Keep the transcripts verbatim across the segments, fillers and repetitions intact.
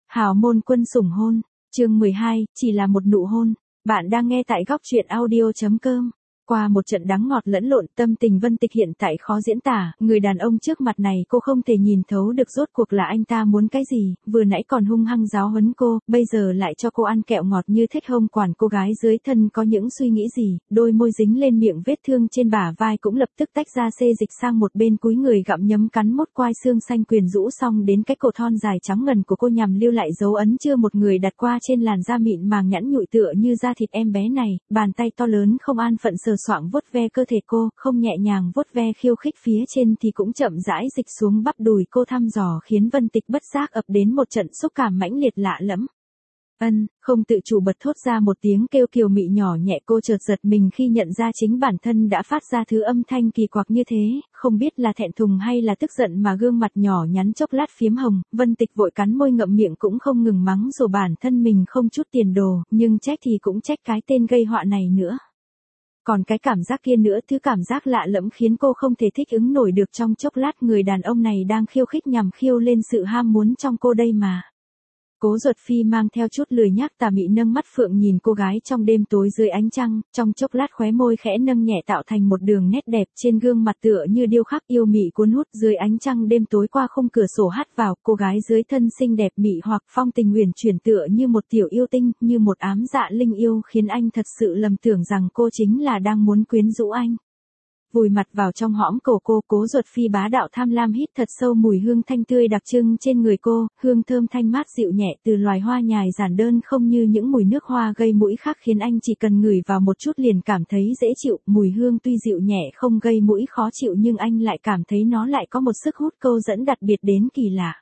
Hào môn quân sủng hôn, chương mười hai, chỉ là một nụ hôn. Bạn đang nghe tại góc truyện audio chấm com. Qua một trận đắng ngọt lẫn lộn, tâm tình Vân Tịch hiện tại khó diễn tả, người đàn ông trước mặt này cô không thể nhìn thấu được rốt cuộc là anh ta muốn cái gì, vừa nãy còn hung hăng giáo huấn cô, bây giờ lại cho cô ăn kẹo ngọt như thích hông quản cô gái dưới thân có những suy nghĩ gì, đôi môi dính lên miệng vết thương trên bả vai cũng lập tức tách ra xê dịch sang một bên cúi người gặm nhấm cắn mốt quai xương xanh quyền rũ xong đến cái cổ thon dài trắng ngần của cô nhằm lưu lại dấu ấn chưa một người đặt qua trên làn da mịn màng nhẵn nhụi tựa như da thịt em bé này, bàn tay to lớn không an phận sờ soạng vuốt ve cơ thể cô, không nhẹ nhàng vuốt ve khiêu khích phía trên thì cũng chậm rãi dịch xuống bắp đùi cô thăm dò khiến Vân Tịch bất giác ập đến một trận xúc cảm mãnh liệt lạ lẫm. Ân, không tự chủ bật thốt ra một tiếng kêu kiều mị nhỏ nhẹ, cô chợt giật mình khi nhận ra chính bản thân đã phát ra thứ âm thanh kỳ quặc như thế, không biết là thẹn thùng hay là tức giận mà gương mặt nhỏ nhắn chốc lát phiếm hồng, Vân Tịch vội cắn môi ngậm miệng cũng không ngừng mắng rồi bản thân mình không chút tiền đồ, nhưng trách thì cũng trách cái tên gây họa này nữa. Còn cái cảm giác kia nữa, thứ cảm giác lạ lẫm khiến cô không thể thích ứng nổi được trong chốc lát người đàn ông này đang khiêu khích nhằm khiêu lên sự ham muốn trong cô đây mà. Cố Duật Phi mang theo chút lười nhác tà mị nâng mắt phượng nhìn cô gái trong đêm tối dưới ánh trăng, trong chốc lát khóe môi khẽ nâng nhẹ tạo thành một đường nét đẹp trên gương mặt tựa như điêu khắc yêu mị cuốn hút dưới ánh trăng đêm tối qua khung cửa sổ hắt vào, cô gái dưới thân xinh đẹp mị hoặc phong tình huyền chuyển tựa như một tiểu yêu tinh, như một ám dạ linh yêu khiến anh thật sự lầm tưởng rằng cô chính là đang muốn quyến rũ anh. Vùi mặt vào trong hõm cổ cô, Cố Duật Phi bá đạo tham lam hít thật sâu mùi hương thanh tươi đặc trưng trên người cô, hương thơm thanh mát dịu nhẹ từ loài hoa nhài giản đơn không như những mùi nước hoa gây mũi khác khiến anh chỉ cần ngửi vào một chút liền cảm thấy dễ chịu, mùi hương tuy dịu nhẹ không gây mũi khó chịu nhưng anh lại cảm thấy nó lại có một sức hút câu dẫn đặc biệt đến kỳ lạ.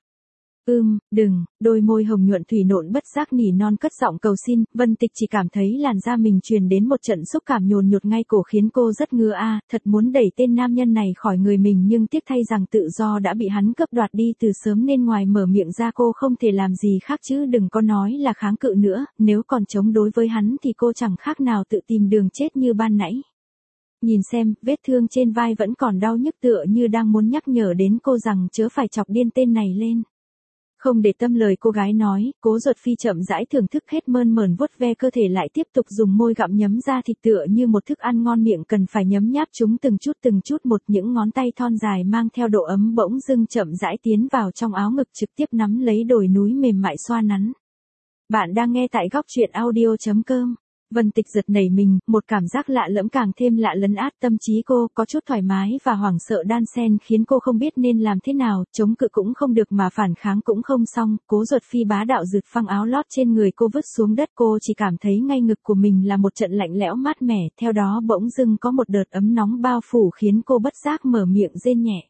Ưm, đừng, đôi môi hồng nhuận thủy nộn bất giác nỉ non cất giọng cầu xin, Vân Tịch chỉ cảm thấy làn da mình truyền đến một trận xúc cảm nhồn nhột ngay cổ khiến cô rất ngứa a, à, thật muốn đẩy tên nam nhân này khỏi người mình nhưng tiếc thay rằng tự do đã bị hắn cướp đoạt đi từ sớm nên ngoài mở miệng ra cô không thể làm gì khác chứ đừng có nói là kháng cự nữa, nếu còn chống đối với hắn thì cô chẳng khác nào tự tìm đường chết như ban nãy. Nhìn xem, vết thương trên vai vẫn còn đau nhức tựa như đang muốn nhắc nhở đến cô rằng chớ phải chọc điên tên này lên. Không để tâm lời cô gái nói, Cố Duật Phi chậm rãi thưởng thức hết mơn mởn vuốt ve cơ thể lại tiếp tục dùng môi gặm nhấm ra thịt tựa như một thức ăn ngon miệng cần phải nhấm nháp chúng từng chút từng chút một, những ngón tay thon dài mang theo độ ấm bỗng dưng chậm rãi tiến vào trong áo ngực trực tiếp nắm lấy đồi núi mềm mại xoa nắn. Bạn đang nghe tại góc truyện audio chấm com. Vân Tịch giật nảy mình, một cảm giác lạ lẫm càng thêm lạ lấn át tâm trí cô, có chút thoải mái và hoảng sợ đan xen khiến cô không biết nên làm thế nào, chống cự cũng không được mà phản kháng cũng không xong, Cố Duật Phi bá đạo rực phăng áo lót trên người cô vứt xuống đất, cô chỉ cảm thấy ngay ngực của mình là một trận lạnh lẽo mát mẻ, theo đó bỗng dưng có một đợt ấm nóng bao phủ khiến cô bất giác mở miệng rên nhẹ.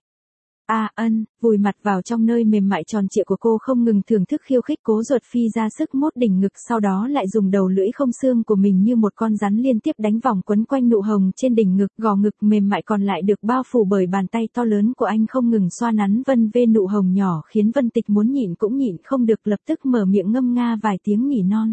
À ân, vùi mặt vào trong nơi mềm mại tròn trịa của cô không ngừng thưởng thức khiêu khích, Cố Duật Phi ra sức mốt đỉnh ngực sau đó lại dùng đầu lưỡi không xương của mình như một con rắn liên tiếp đánh vòng quấn quanh nụ hồng trên đỉnh ngực, gò ngực mềm mại còn lại được bao phủ bởi bàn tay to lớn của anh không ngừng xoa nắn vân vê nụ hồng nhỏ khiến Vân Tịch muốn nhịn cũng nhịn không được lập tức mở miệng ngâm nga vài tiếng nỉ non.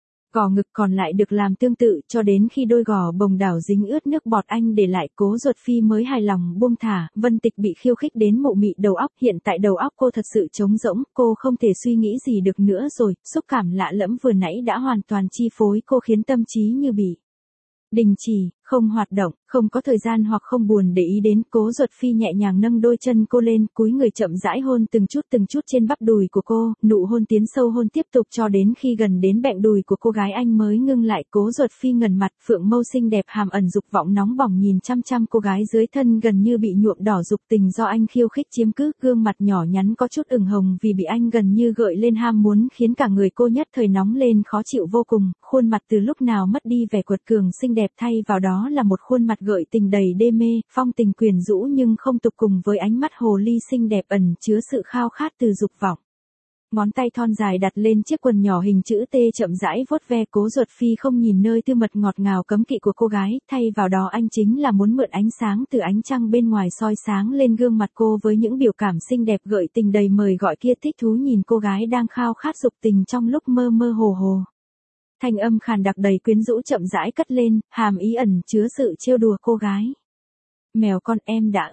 Gò ngực còn lại được làm tương tự cho đến khi đôi gò bồng đảo dính ướt nước bọt anh để lại, Cố Duật Phi mới hài lòng buông thả. Vân Tịch bị khiêu khích đến mụ mị đầu óc, hiện tại đầu óc cô thật sự trống rỗng, cô không thể suy nghĩ gì được nữa rồi, xúc cảm lạ lẫm vừa nãy đã hoàn toàn chi phối cô khiến tâm trí như bị đình chỉ, không hoạt động, không có thời gian hoặc không buồn để ý đến. Cố Duật Phi nhẹ nhàng nâng đôi chân cô lên, cúi người chậm rãi hôn từng chút từng chút trên bắp đùi của cô, nụ hôn tiến sâu hôn tiếp tục cho đến khi gần đến bẹn đùi của cô gái anh mới ngưng lại. Cố Duật Phi ngẩng mặt, phượng mâu xinh đẹp hàm ẩn dục vọng nóng bỏng nhìn chăm chăm cô gái dưới thân gần như bị nhuộm đỏ dục tình do anh khiêu khích chiếm cứ, gương mặt nhỏ nhắn có chút ửng hồng vì bị anh gần như gợi lên ham muốn khiến cả người cô nhất thời nóng lên khó chịu vô cùng, khuôn mặt từ lúc nào mất đi vẻ quật cường xinh đẹp thay vào đó là một khuôn mặt gợi tình đầy đê mê, phong tình quyến rũ nhưng không tục cùng với ánh mắt hồ ly xinh đẹp ẩn chứa sự khao khát từ dục vọng. Ngón tay thon dài đặt lên chiếc quần nhỏ hình chữ T chậm rãi vuốt ve, Cố Duật Phi không nhìn nơi tư mật ngọt ngào cấm kỵ của cô gái, thay vào đó anh chính là muốn mượn ánh sáng từ ánh trăng bên ngoài soi sáng lên gương mặt cô với những biểu cảm xinh đẹp gợi tình đầy mời gọi kia, thích thú nhìn cô gái đang khao khát dục tình trong lúc mơ mơ hồ hồ. Thanh âm khàn đặc đầy quyến rũ chậm rãi cất lên, hàm ý ẩn chứa sự trêu đùa cô gái. Mèo con em đã ướt.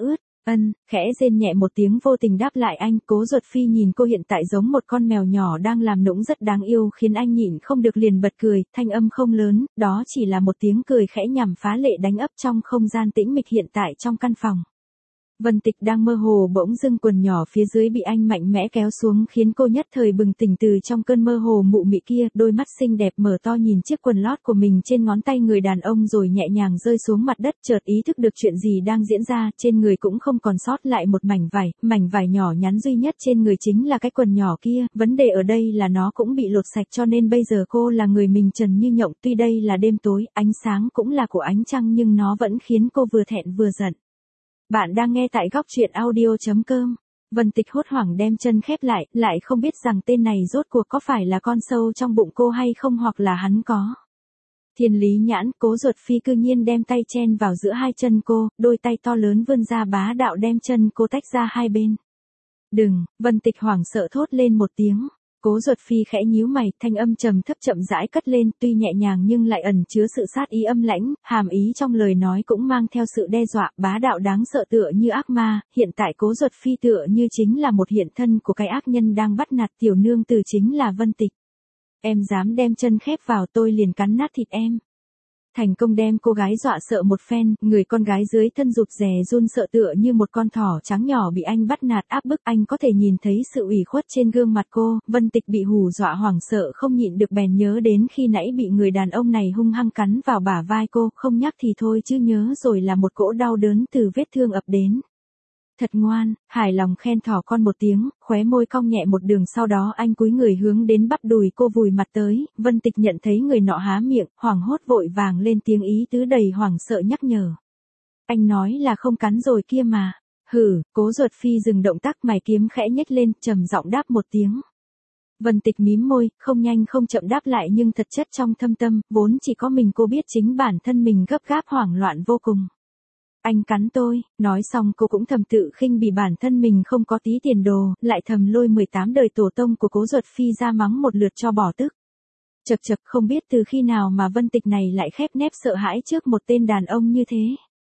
Ân, khẽ rên nhẹ một tiếng vô tình đáp lại anh. Cố Duật Phi nhìn cô hiện tại giống một con mèo nhỏ đang làm nũng rất đáng yêu khiến anh nhịn không được liền bật cười, thanh âm không lớn, đó chỉ là một tiếng cười khẽ nhằm phá lệ đánh ấp trong không gian tĩnh mịch hiện tại trong căn phòng. Vân Tịch đang mơ hồ bỗng dưng quần nhỏ phía dưới bị anh mạnh mẽ kéo xuống khiến cô nhất thời bừng tỉnh từ trong cơn mơ hồ mụ mị kia, đôi mắt xinh đẹp mở to nhìn chiếc quần lót của mình trên ngón tay người đàn ông rồi nhẹ nhàng rơi xuống mặt đất, chợt ý thức được chuyện gì đang diễn ra, trên người cũng không còn sót lại một mảnh vải, mảnh vải nhỏ nhắn duy nhất trên người chính là cái quần nhỏ kia, vấn đề ở đây là nó cũng bị lột sạch cho nên bây giờ cô là người mình trần như nhộng, tuy đây là đêm tối, ánh sáng cũng là của ánh trăng nhưng nó vẫn khiến cô vừa thẹn vừa giận. Bạn đang nghe tại góc truyện audio.com. Vân Tịch hốt hoảng đem chân khép lại, lại không biết rằng tên này rốt cuộc có phải là con sâu trong bụng cô hay không hoặc là hắn có. Thiên lý nhãn, Cố Duật Phi cư nhiên đem tay chen vào giữa hai chân cô, đôi tay to lớn vươn ra bá đạo đem chân cô tách ra hai bên. Đừng, Vân Tịch hoảng sợ thốt lên một tiếng. Cố Duật Phi khẽ nhíu mày, thanh âm trầm thấp chậm rãi cất lên, tuy nhẹ nhàng nhưng lại ẩn chứa sự sát ý âm lãnh, hàm ý trong lời nói cũng mang theo sự đe dọa, bá đạo đáng sợ tựa như ác ma, hiện tại Cố Duật Phi tựa như chính là một hiện thân của cái ác nhân đang bắt nạt tiểu nương tử chính là Vân Tịch. Em dám đem chân khép vào tôi liền cắn nát thịt em. Thành công đem cô gái dọa sợ một phen, người con gái dưới thân rụt rè run sợ tựa như một con thỏ trắng nhỏ bị anh bắt nạt áp bức, anh có thể nhìn thấy sự ủy khuất trên gương mặt cô. Vân Tịch bị hù dọa hoảng sợ không nhịn được bèn nhớ đến khi nãy bị người đàn ông này hung hăng cắn vào bả vai cô, không nhắc thì thôi chứ nhớ rồi là một cỗ đau đớn từ vết thương ập đến. Thật ngoan, hài lòng khen thỏ con một tiếng, khóe môi cong nhẹ một đường sau đó anh cúi người hướng đến bắp đùi cô vùi mặt tới, Vân Tịch nhận thấy người nọ há miệng, hoảng hốt vội vàng lên tiếng ý tứ đầy hoảng sợ nhắc nhở. Anh nói là không cắn rồi kia mà. Hử, Cố Duật Phi dừng động tác mày kiếm khẽ nhếch lên, trầm giọng đáp một tiếng. Vân Tịch mím môi, không nhanh không chậm đáp lại nhưng thật chất trong thâm tâm, vốn chỉ có mình cô biết chính bản thân mình gấp gáp hoảng loạn vô cùng. Anh cắn tôi, nói xong cô cũng thầm tự khinh bỉ bản thân mình không có tí tiền đồ, lại thầm lôi mười tám đời tổ tông của Cố Duật Phi ra mắng một lượt cho bỏ tức. Chật chật không biết từ khi nào mà Vân Tịch này lại khép nép sợ hãi trước một tên đàn ông như thế.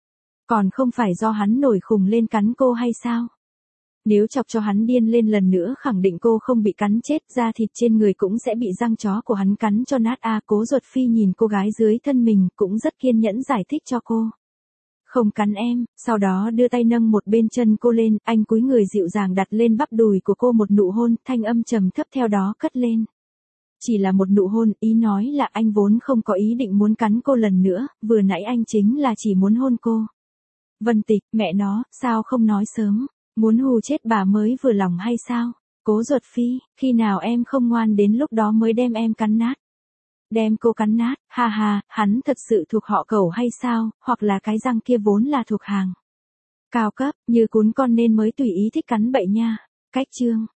Còn không phải do hắn nổi khùng lên cắn cô hay sao? Nếu chọc cho hắn điên lên lần nữa khẳng định cô không bị cắn chết, da thịt trên người cũng sẽ bị răng chó của hắn cắn cho nát a. Cố Duật Phi nhìn cô gái dưới thân mình cũng rất kiên nhẫn giải thích cho cô. Không cắn em, sau đó đưa tay nâng một bên chân cô lên, anh cúi người dịu dàng đặt lên bắp đùi của cô một nụ hôn, thanh âm trầm thấp theo đó cất lên. Chỉ là một nụ hôn, ý nói là anh vốn không có ý định muốn cắn cô lần nữa, vừa nãy anh chính là chỉ muốn hôn cô. Vân Tịch, mẹ nó, sao không nói sớm, muốn hù chết bà mới vừa lòng hay sao? Cố Duật Phi, khi nào em không ngoan đến lúc đó mới đem em cắn nát. Đem cô cắn nát, ha ha, hắn thật sự thuộc họ Cẩu hay sao, hoặc là cái răng kia vốn là thuộc hàng cao cấp, như cún con nên mới tùy ý thích cắn bậy nha. Cách chương